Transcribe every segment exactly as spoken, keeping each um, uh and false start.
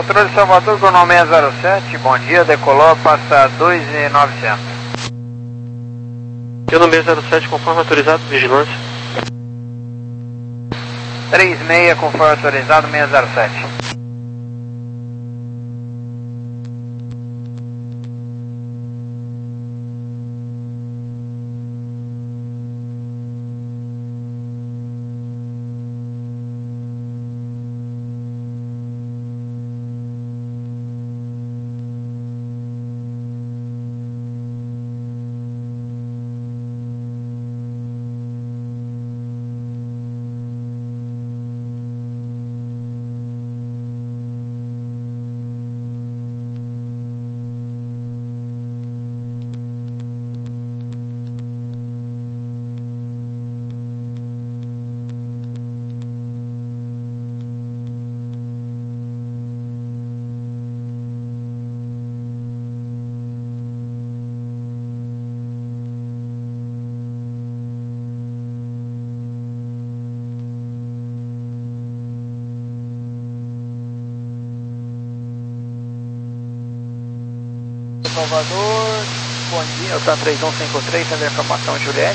Controle Salvador, Gonal seis zero sete, bom dia, decolou, passa dois mil e novecentos. Eu no seis zero sete, conforme autorizado, vigilância. três seis, conforme autorizado, seis zero sete. Salvador, bom dia, Delta três um cinco três, sendo a informação Juliette.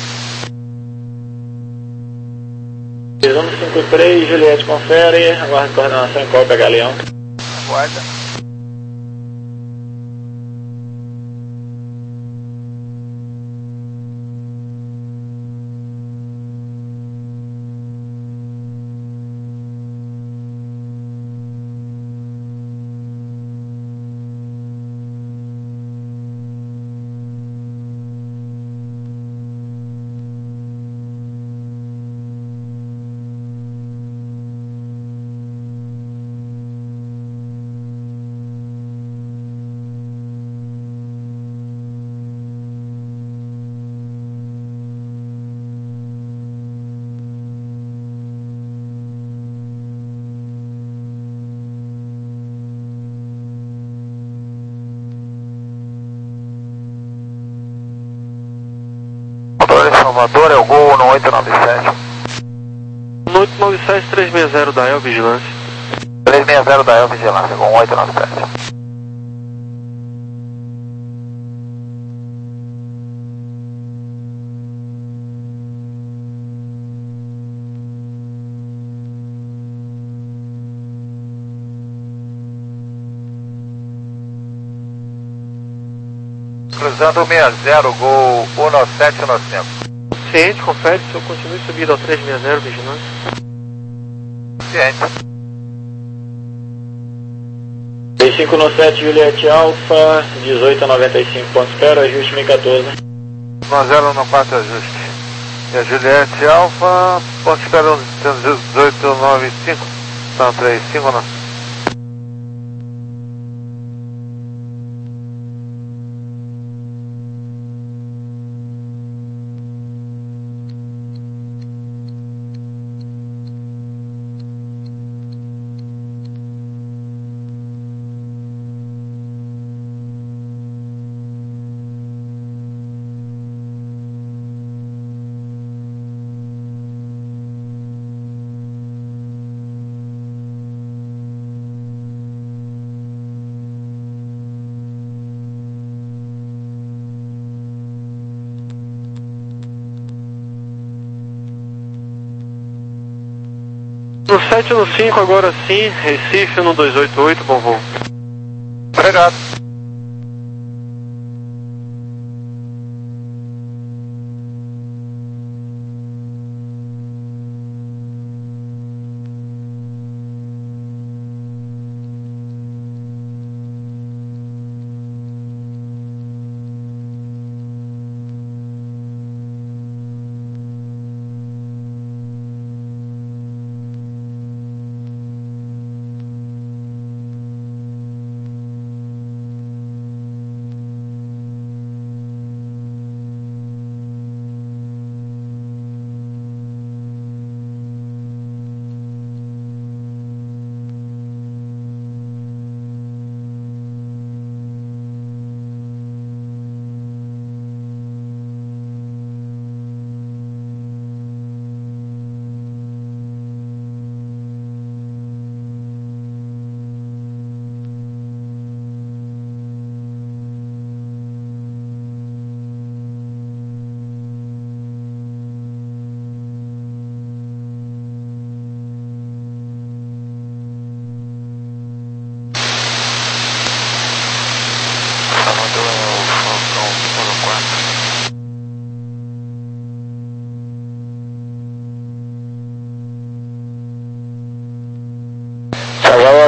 três um cinco três, Juliette confere, aguarda coordenação em cópia, Galeão. Aguarda. Salvador, é o Gol no oito nove sete. No oito nove sete, três seis zero da E L, vigilância. três seis zero da E L, vigilância, Gol oito nove sete. Cruzando seis zero, Gol um nove sete um nove cinco. Ciente, confere se eu continuo subindo ao três seis zero, vigilância. Ciente. três cinco nove sete, Juliette Alfa, dezoito noventa e cinco, ponto espera, ajuste mil e quatorze. um zero no quarto ajuste. E a Juliette Alfa, ponto espera dezoito noventa e cinco, então três cinco não. No sete no cinco, agora sim, Recife no dois oito oito, bom voo. Obrigado.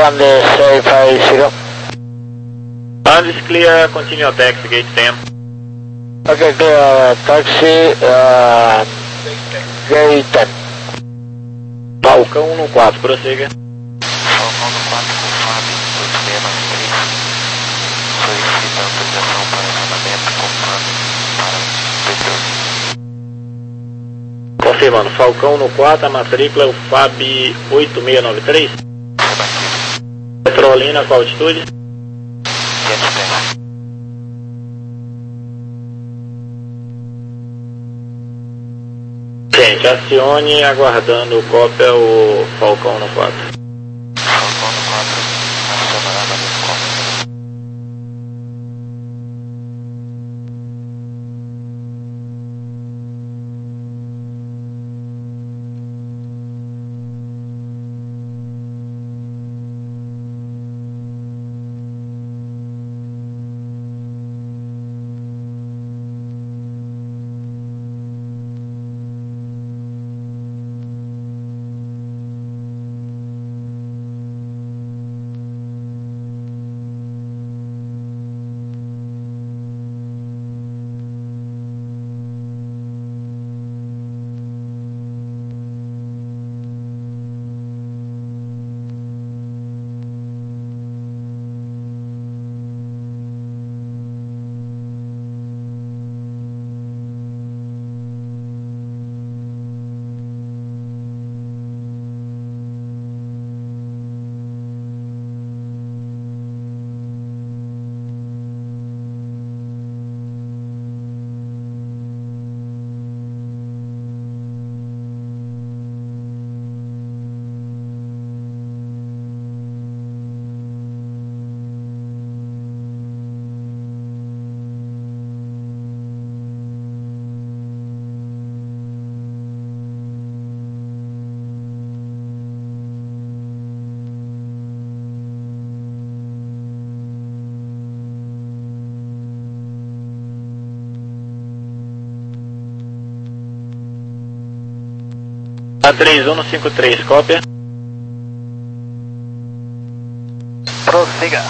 Sunday say five zero. Sunday clear, continue taxi, gate ten. Okay, clear, taxi, uh, gate ten. Falcão no quatro, prossiga. Falcão no quatro com Fábio, dois seis nove três. Solicita autorização para armazenamento com plano para o Confirmando, Falcão no quatro, a matrícula é o F A B oito seis nove três. Petrolina, qual altitude? Gente, acione aguardando cópia o Falcão no quatro. Falcão no quatro, acionando a cópia. A três um no cinco três, cópia. Prossiga.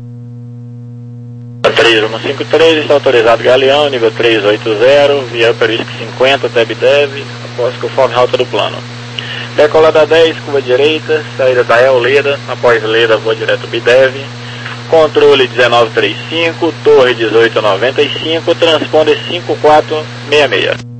A três um no cinco três, está autorizado Galeão, nível três oito zero, via Perisco cinquenta, TEB-DEV, após conforme rota do plano. Decolada dez, curva direita, saída da El Leda, após Leda, vou direto B-DEV. Controle dezenove trinta e cinco, torre dezoito noventa e cinco, transponder cinco quatro seis seis.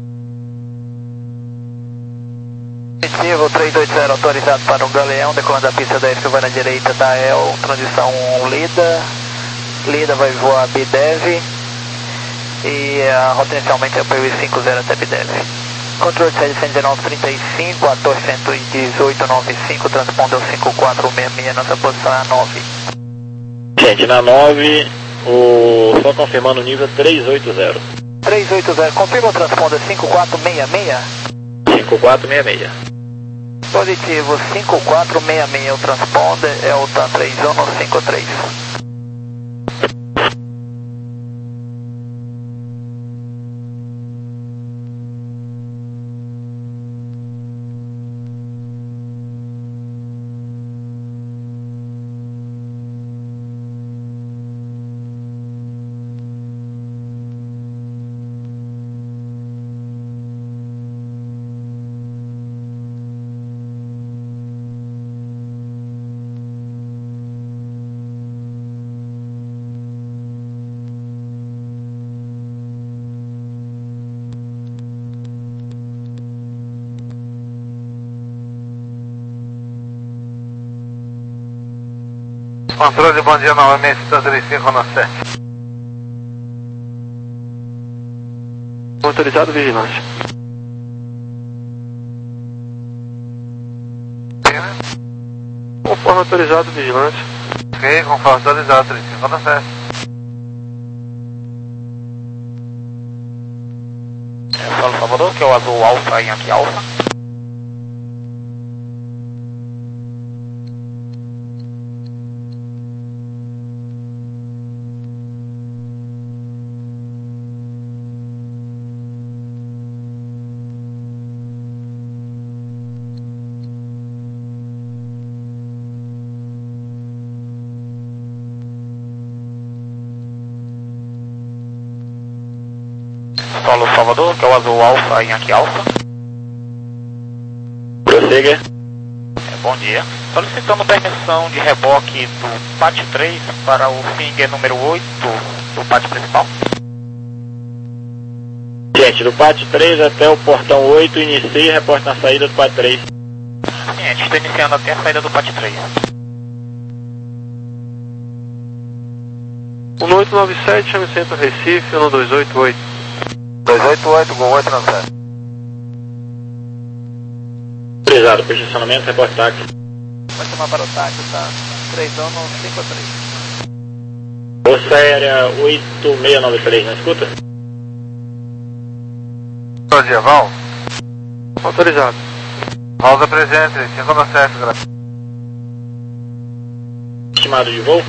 Positivo, três oito zero autorizado para o Galeão, decolando da pista dez que vai na direita da E L, transição Lida, Lida vai voar B-DEV e uh, rota inicialmente é o P U cinquenta até B-DEV. Controle cento e dezenove trinta e cinco, a torre cento e dezoito noventa e cinco, transpondeu cinco quatro seis seis, nossa posição é a nove. Gente, na nove, o... só confirmando o nível três oito zero. três oito zero, confirma o transponder cinco quatro seis seis? cinco quatro seis seis. Positivo, cinco quatro seis seis, o transponder é o T A M três um no cinco três. Controle, bom dia novamente, cento e trinta e cinco no sete. Autorizado vigilância. Conforme autorizado vigilância. Ok, conforme autorizado, trinta e cinco no sete. É, Solo Salvador, que é o azul alfa em aqui alfa. solo Salvador, que é o azul alfa em aqui alfa. Prossiga. É, bom dia. Solicitando permissão de reboque do P A T três para o finger número oito do P A T principal. Gente, do P A T três até o portão oito, inicie e reporte na saída do P A T três. Sim, a gente está iniciando até a saída do P A T três. um oito nove sete, chame centro Recife, um dois oito oito. dois oito oito, Gol oito não sai. Autorizado para estacionamento, reporte táxi. Vai chamar para o táxi, tá? três um cinco três. Bolsa aérea oito seis nove três, não escuta? Bom dia, Val. Autorizado. Valsa presente, cinco nove sete, graças. Estimado de voo?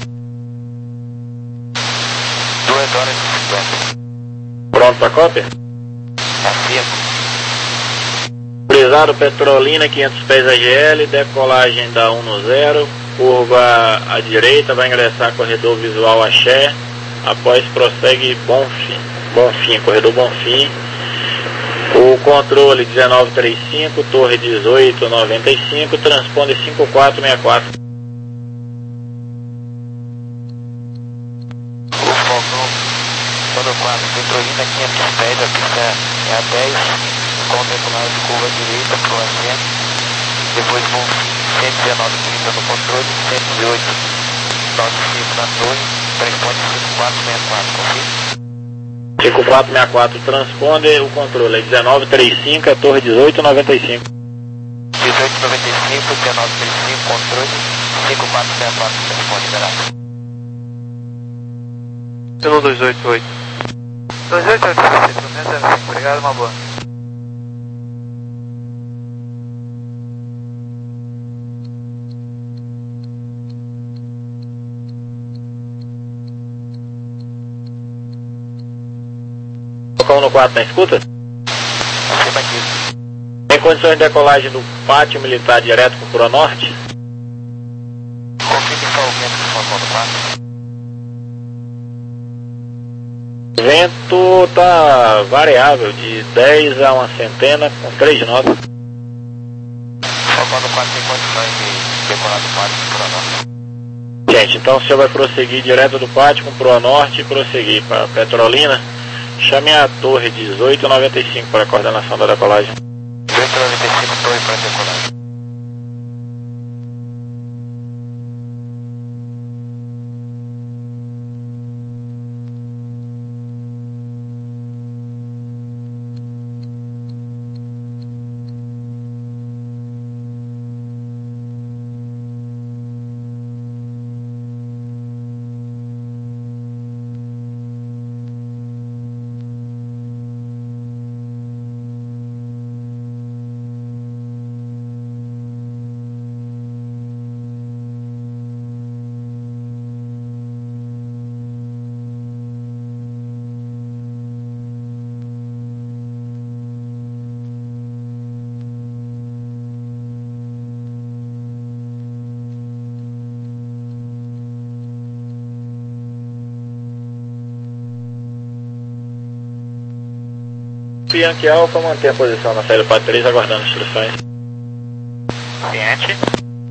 duas horas e cinquenta. Pronto para cópia? Afirmo. Autorizado Petrolina, quinhentos pés A G L, decolagem da um no zero, curva à direita, vai ingressar corredor visual Axé, após prossegue Bonfim, Bonfim, corredor Bonfim. O controle dezenove trinta e cinco, torre dezoito noventa e cinco, transponder cinco quatro seis quatro. O Falcão, todo quatro, Petrolina, quinhentos pés, a pista é a dez, com decolagem de curva direita para o Axé, depois vão cento e dezenove trinta no controle, cento e oito noventa e cinco na torre, transponder cinco quatro seis quatro, confirma? cinco quatro seis quatro, transponder, o controle é dezenove trinta e cinco, a torre dezoito noventa e cinco. dezoito noventa e cinco, dezenove trinta e cinco, controle, cinco quatro seis quatro, transponder, liberado. um dois oito oito. dois oito oito, obrigado, uma boa. um no quatro na escuta? Confirma aqui. Tem condições de decolagem do pátio militar direto para o Pronorte? Confirme só o vento do Falcão do quatro. O vento está variável, de dez a uma centena, com três notas. Falcão do quatro tem condições de decolar do pátio para o norte. Gente, então o senhor vai prosseguir direto do pátio com o Pronorte e prosseguir para Petrolina. Chame a torre dezoito noventa e cinco para a coordenação da decolagem. dezoito noventa e cinco, torre para decolar. Yankee Alpha mantém a posição na saída do P A T três, aguardando instruções. Ciente.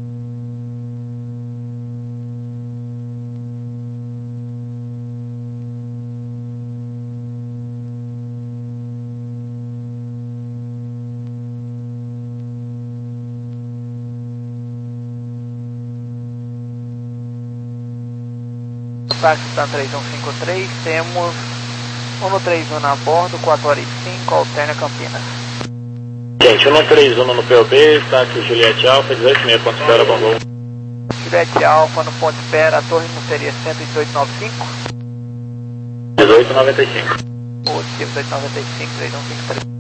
Paquistão três um cinco três, temos um no três um na bordo, quatro horas e cinco, alterna Campinas. Gente, um no três um no P O B, está aqui o Juliette Alpha, dezoito e meia, ponto espera, bom voo. Juliette Alpha no ponto espera, a torre não seria cento e dezoito noventa e cinco? dezoito noventa e cinco. Positivo dezoito noventa e cinco, três um cinco três.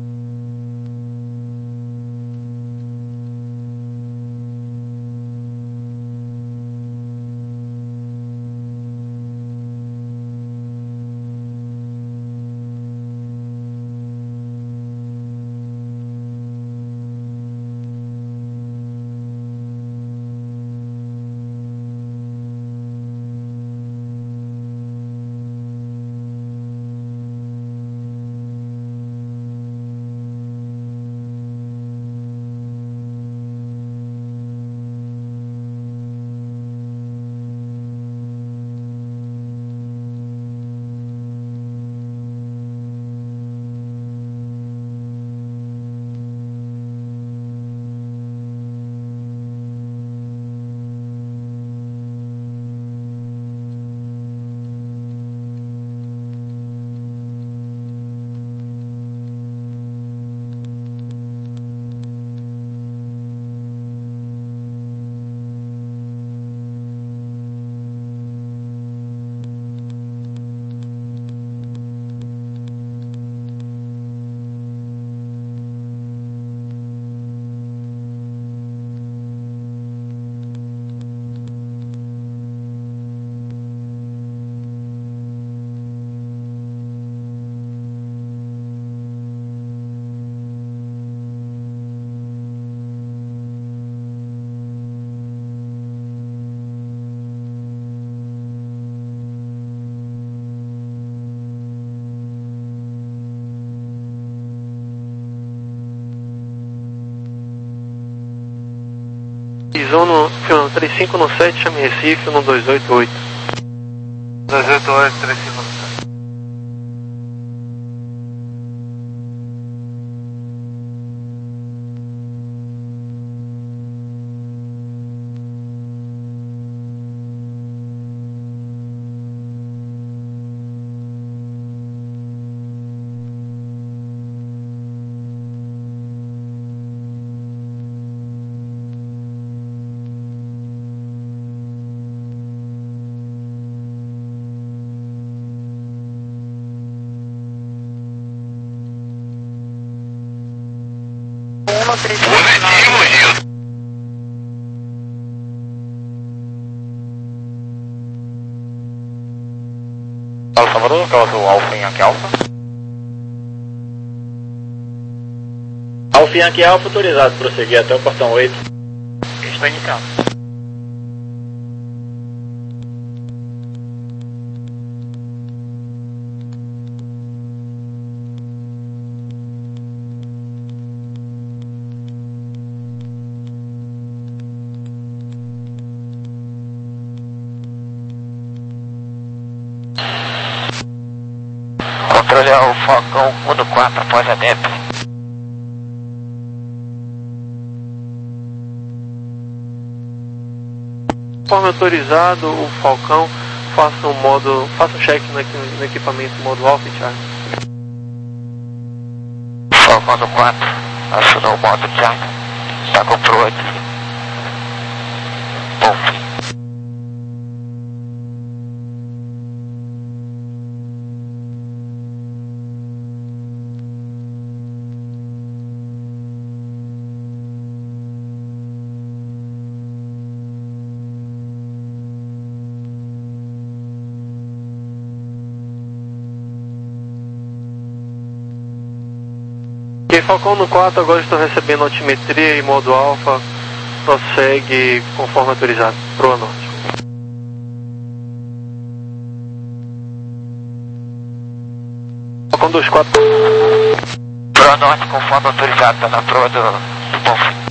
três cinco no sete, chame Recife no dois oito oito. dois oito oito, três cinco no sete. Alfa Salvador, causa o Alfa Yankee Alfa. Alfa Yankee Alfa autorizado, prosseguir até o portão oito. Está indicado. Controle ao Falcão um do quatro após a D E P. Conforme autorizado, o Falcão faça um modo, faça um check no, equi- no equipamento modo Alpha Charlie. Falcão do quatro, acionou o modo Charlie. Está com Pro oito. Bom fim. Ok, Falcão no quatro, agora estou recebendo altimetria em modo Alpha, prossegue conforme autorizado, Proa Norte. Falcão dois quatro. Pro Norte conforme autorizado, está na proa do, do Bom Fim.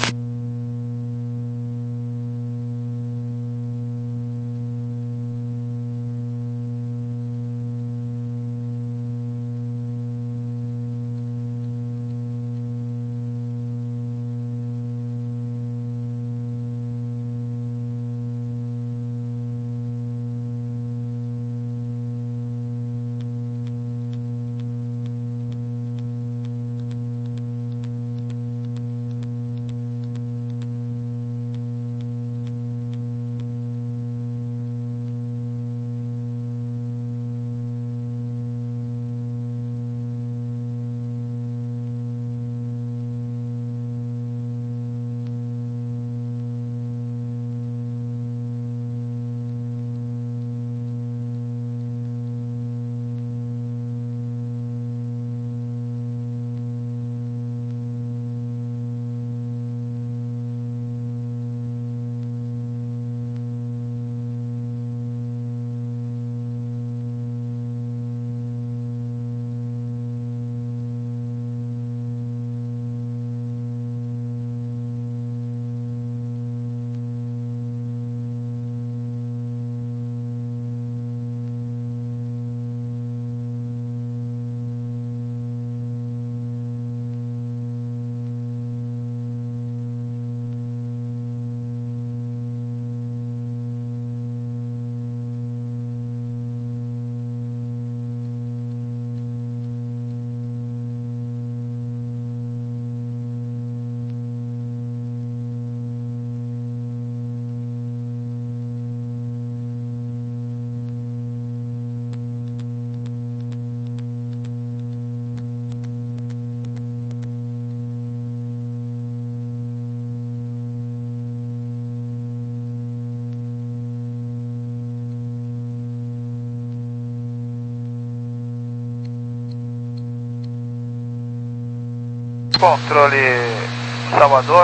Controle Salvador,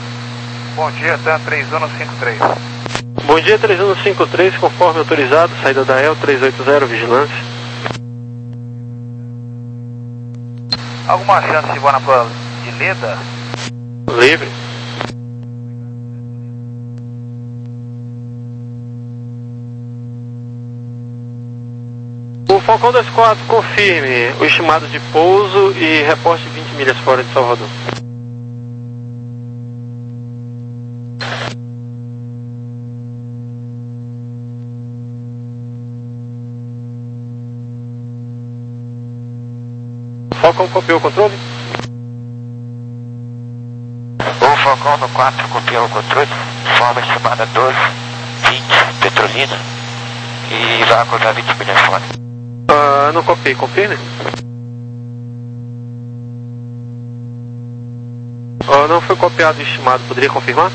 bom dia, TAM três um cinco três. Bom dia, três um cinco três, conforme autorizado, saída da E L três oito zero, vigilância. Alguma chance de voar na prova de Leda? Livre. Falcão dois quatro, confirme o estimado de pouso e reporte vinte milhas fora de Salvador. Falcão copiou o controle? O Falcão no quatro copiou o controle, forma estimada doze, vinte, Petrolina, e vai acordar vinte milhas fora. Ah, não copiei, confirme? Ah, não foi copiado o estimado, poderia confirmar?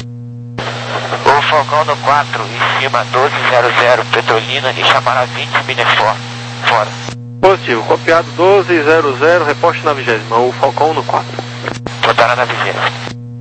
O Falcão no quatro estima doze zero zero Petrolina e chamará vinte milhas fora. fora. Positivo, copiado doze zero zero, reposte na vigésima, o Falcão no quatro. Botará na vigésima.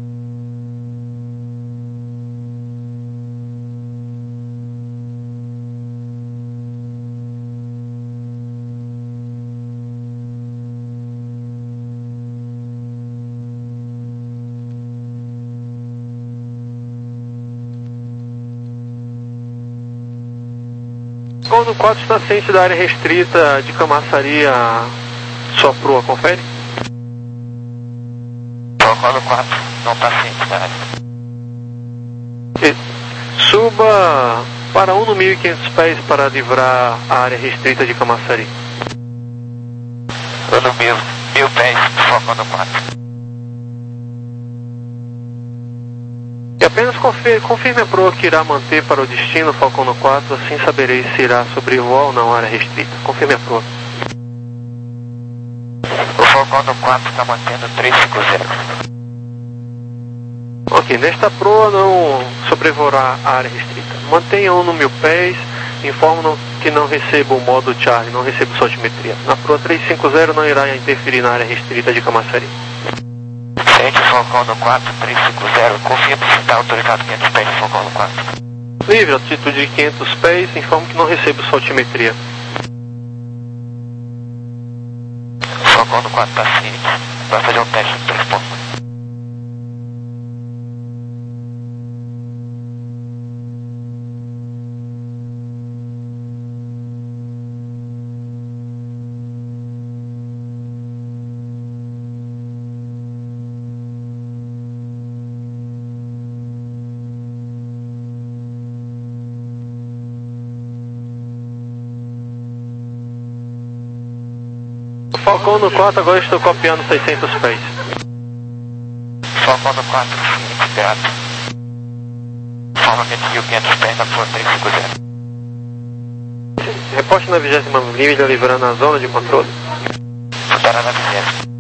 Falcão no quatro está ciente da área restrita de Camaçari a sua proa, confere? Falcão no quatro não está ciente da área. E suba para um no mil e quinhentos pés para livrar a área restrita de Camaçari. Eu no mil, mil pés do Falcão no quatro. E apenas confirme, confirme a proa que irá manter para o destino Falcão no quatro, assim saberei se irá sobrevoar ou não a área restrita. Confirme a proa. O Falcão no quatro está mantendo trezentos e cinquenta. Ok, nesta proa não sobrevoará a área restrita. Mantenha um no mil pés, informam que não receba o modo Charlie, não receba sua altimetria. Na proa trezentos e cinquenta não irá interferir na área restrita de Camaçari. Sente o Falcão no quatro, trezentos e cinquenta, confirma se está autorizado quinhentos pés no Falcão no quatro. Livre, altitude de quinhentos pés, informa que não recebe sua altimetria. O Falcão no quatro está ciente, vai fazer um teste de transporte. Falcão no quatro, agora estou copiando seiscentos pés. Falcão no quatro, ciente, grato. Forma mil e quinhentos pés na proa trezentos e cinquenta. Reposte na vigésima milha, livrando a zona de controle. Botará na vigésima.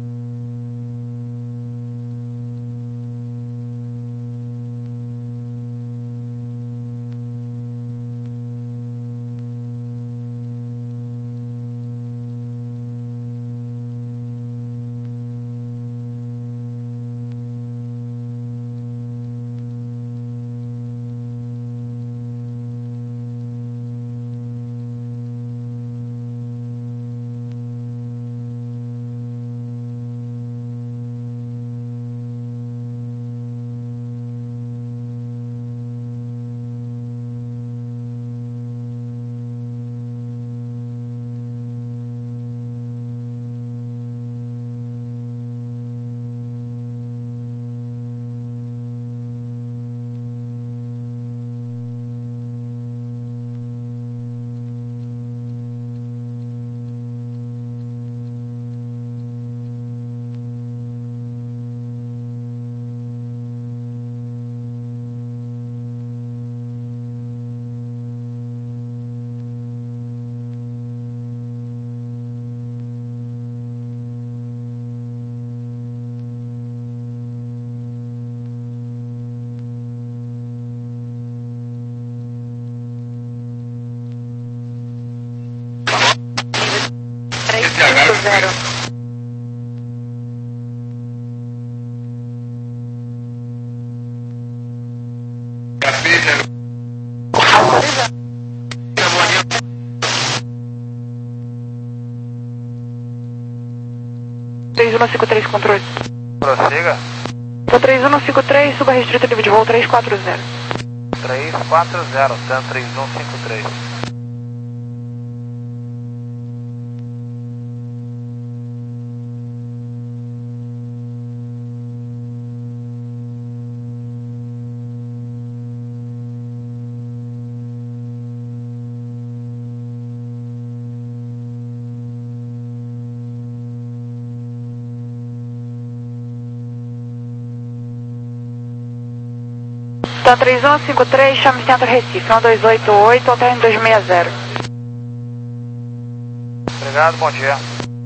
Zero. três um cinco três, controle. Prossiga. Então três um cinco três, suba restrito nível de voo três quatro zero. três quatro zero, T A M três um cinco três. Tá três um cinco três, chame Centro Recife, um dois oito oito, alterno dois seis zero. Obrigado, bom dia.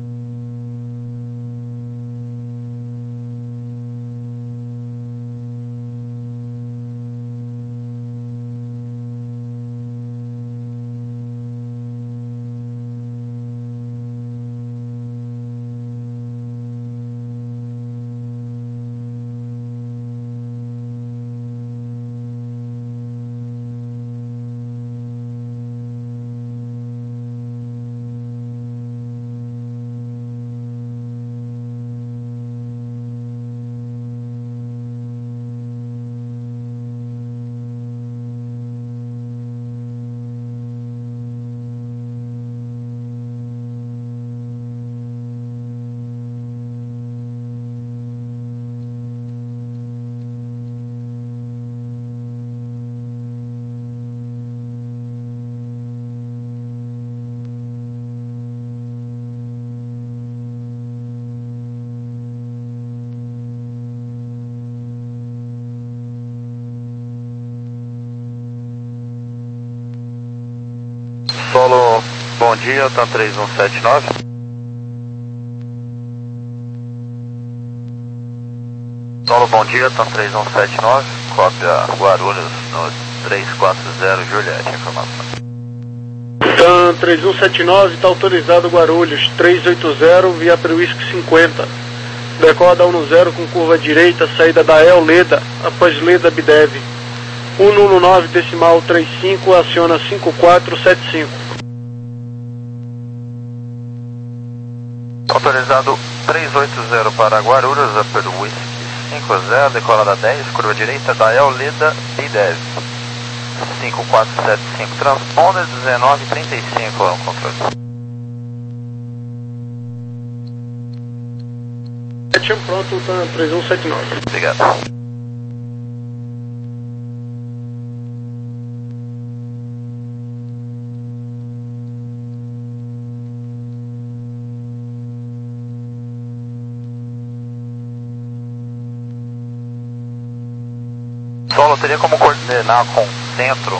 Solo, bom dia, tá três um sete nove. Solo, bom dia, tá três um sete nove, cópia Guarulhos no três quatro zero, Juliette, informação. TAM três um sete nove, está autorizado Guarulhos, três oito zero, via Whisky cinquenta. Decola um zero com curva direita, saída da El Leda, após Leda Bidev. um um nove decimal trinta e cinco, aciona cinco quatro sete cinco. Autorizado três oito zero para Guarulhos, apelo Whisky cinco zero, decolada dez, curva direita da El Leda Bidev. cinco quatro sete cinco, transponder dezenove trinta e cinco no controle. Pronto, TAM três um sete nove. Obrigado. Solo, teria como coordenar com o centro